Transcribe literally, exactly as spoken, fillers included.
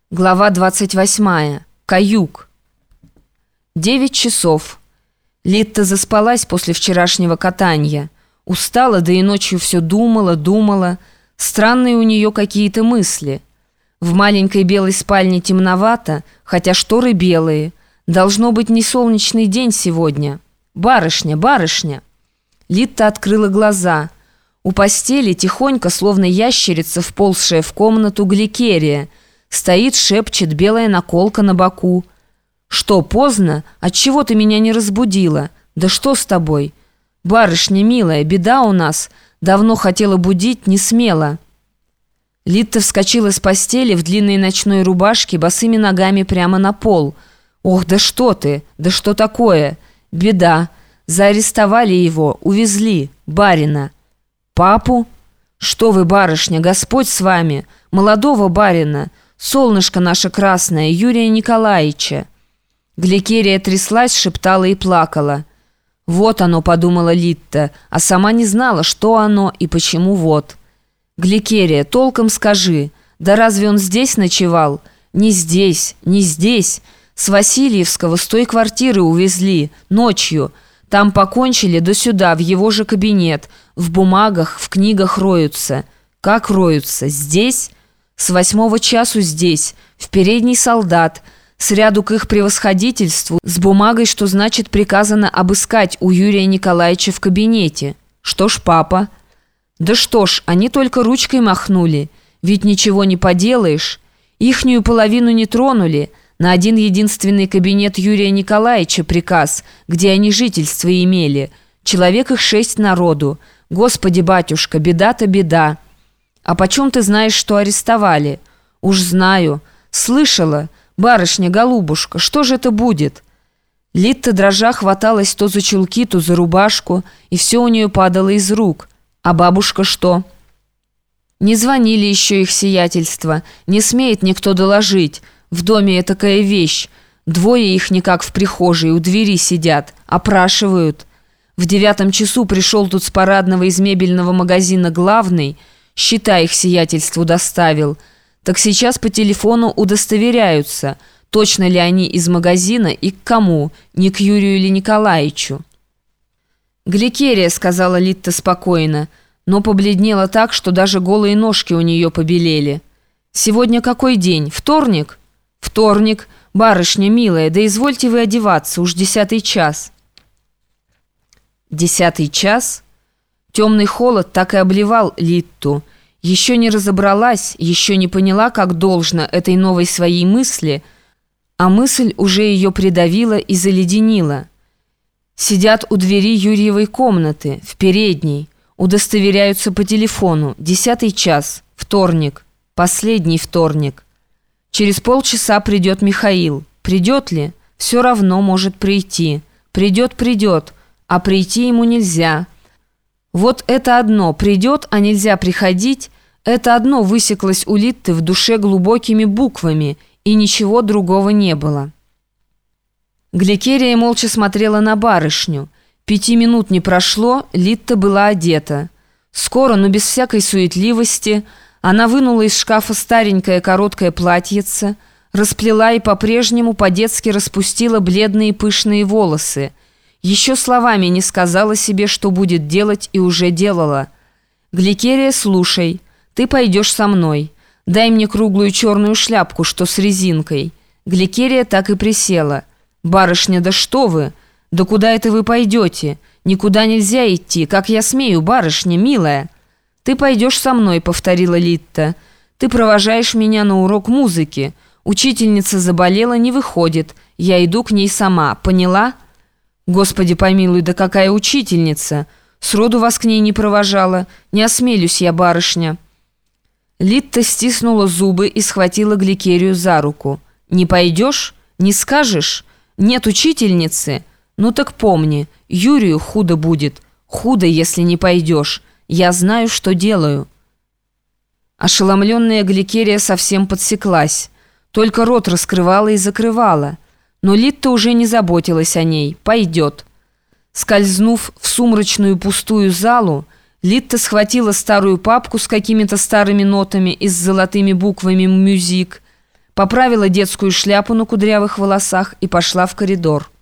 Глава двадцать восьмая. Каюк. Девять часов. Литта заспалась после вчерашнего катания. Устала, да и ночью все думала, думала. Странные у нее какие-то мысли. В маленькой белой спальне темновато, хотя шторы белые. Должно быть не солнечный день сегодня. Барышня, барышня. Литта открыла глаза. У постели тихонько, словно ящерица, вползшая в комнату, Гликерия. Стоит, шепчет, белая наколка на боку. «Что, поздно? Отчего ты меня не разбудила? Да что с тобой?» «Барышня милая, беда у нас. Давно хотела будить, не смела». Литта вскочила с постели в длинной ночной рубашке, босыми ногами прямо на пол. «Ох, да что ты? Да что такое? Беда. Заарестовали его, увезли, барина». «Папу? Что вы, барышня, Господь с вами, молодого барина». Солнышко наше красное, Юрия Николаевича». Гликерия тряслась, шептала и плакала. «Вот оно», — подумала Литта, а сама не знала, что оно и почему вот. «Гликерия, толком скажи, да разве он здесь ночевал?» «Не здесь, не здесь. С Васильевского, с той квартиры увезли, ночью. Там покончили, да сюда, в его же кабинет. В бумагах, в книгах роются». «Как роются? Здесь?» «С восьмого часу здесь, в передний солдат, сряду к их превосходительству, с бумагой, что значит приказано обыскать у Юрия Николаевича в кабинете. Что ж, папа?» «Да что ж, они только ручкой махнули, ведь ничего не поделаешь. Ихнюю половину не тронули, на один единственный кабинет Юрия Николаевича приказ, где они жительство имели. Человек их шесть народу. Господи, батюшка, беда-то беда». «А почем ты знаешь, что арестовали?» «Уж знаю. Слышала. Барышня-голубушка, что же это будет?» Литта дрожа хваталась то за чулки, то за рубашку, и все у нее падало из рук. «А бабушка что?» «Не звонили еще их сиятельство. Не смеет никто доложить. В доме этакая вещь. Двое их никак в прихожей, у двери сидят. Опрашивают. В девятом часу пришел тут с парадного из мебельного магазина главный, счета их сиятельству доставил. Так сейчас по телефону удостоверяются, точно ли они из магазина и к кому, не к Юрию или Николаевичу». «Гликерия», — сказала Литта спокойно, но побледнела так, что даже голые ножки у нее побелели. «Сегодня какой день? Вторник?» «Вторник. Барышня милая, да извольте вы одеваться, уж десятый час». «Десятый час?» Темный холод так и обливал Литту. Еще не разобралась, еще не поняла, как должно этой новой своей мысли, а мысль уже ее придавила и заледенила. Сидят у двери Юрьевой комнаты, в передней, удостоверяются по телефону. Десятый час, вторник, последний вторник. Через полчаса придет Михаил. Придет ли? Все равно может прийти. Придет, придет, а прийти ему нельзя. Вот это одно, придет, а нельзя приходить, это одно высеклось у Литты в душе глубокими буквами, и ничего другого не было. Гликерия молча смотрела на барышню. Пяти минут не прошло, Литта была одета. Скоро, но без всякой суетливости, она вынула из шкафа старенькое короткое платьице, расплела и по-прежнему по-детски распустила бледные пышные волосы. Еще словами не сказала себе, что будет делать, и уже делала. «Гликерия, слушай, ты пойдешь со мной. Дай мне круглую черную шляпку, что с резинкой». Гликерия так и присела. «Барышня, да что вы? Да куда это вы пойдете? Никуда нельзя идти, как я смею, барышня, милая». «Ты пойдешь со мной», — повторила Литта. «Ты провожаешь меня на урок музыки. Учительница заболела, не выходит. Я иду к ней сама, поняла?» «Господи помилуй, да какая учительница! Сроду вас к ней не провожала. Не осмелюсь я, барышня». Литта стиснула зубы и схватила Гликерию за руку. «Не пойдешь? Не скажешь? Нет учительницы? Ну так помни, Юрию худо будет. Худо, если не пойдешь. Я знаю, что делаю». Ошеломленная Гликерия совсем подсеклась. Только рот раскрывала и закрывала. Но Литта уже не заботилась о ней. Пойдет. Скользнув в сумрачную пустую залу, Литта схватила старую папку с какими-то старыми нотами и с золотыми буквами «Мюзик», поправила детскую шляпу на кудрявых волосах и пошла в коридор.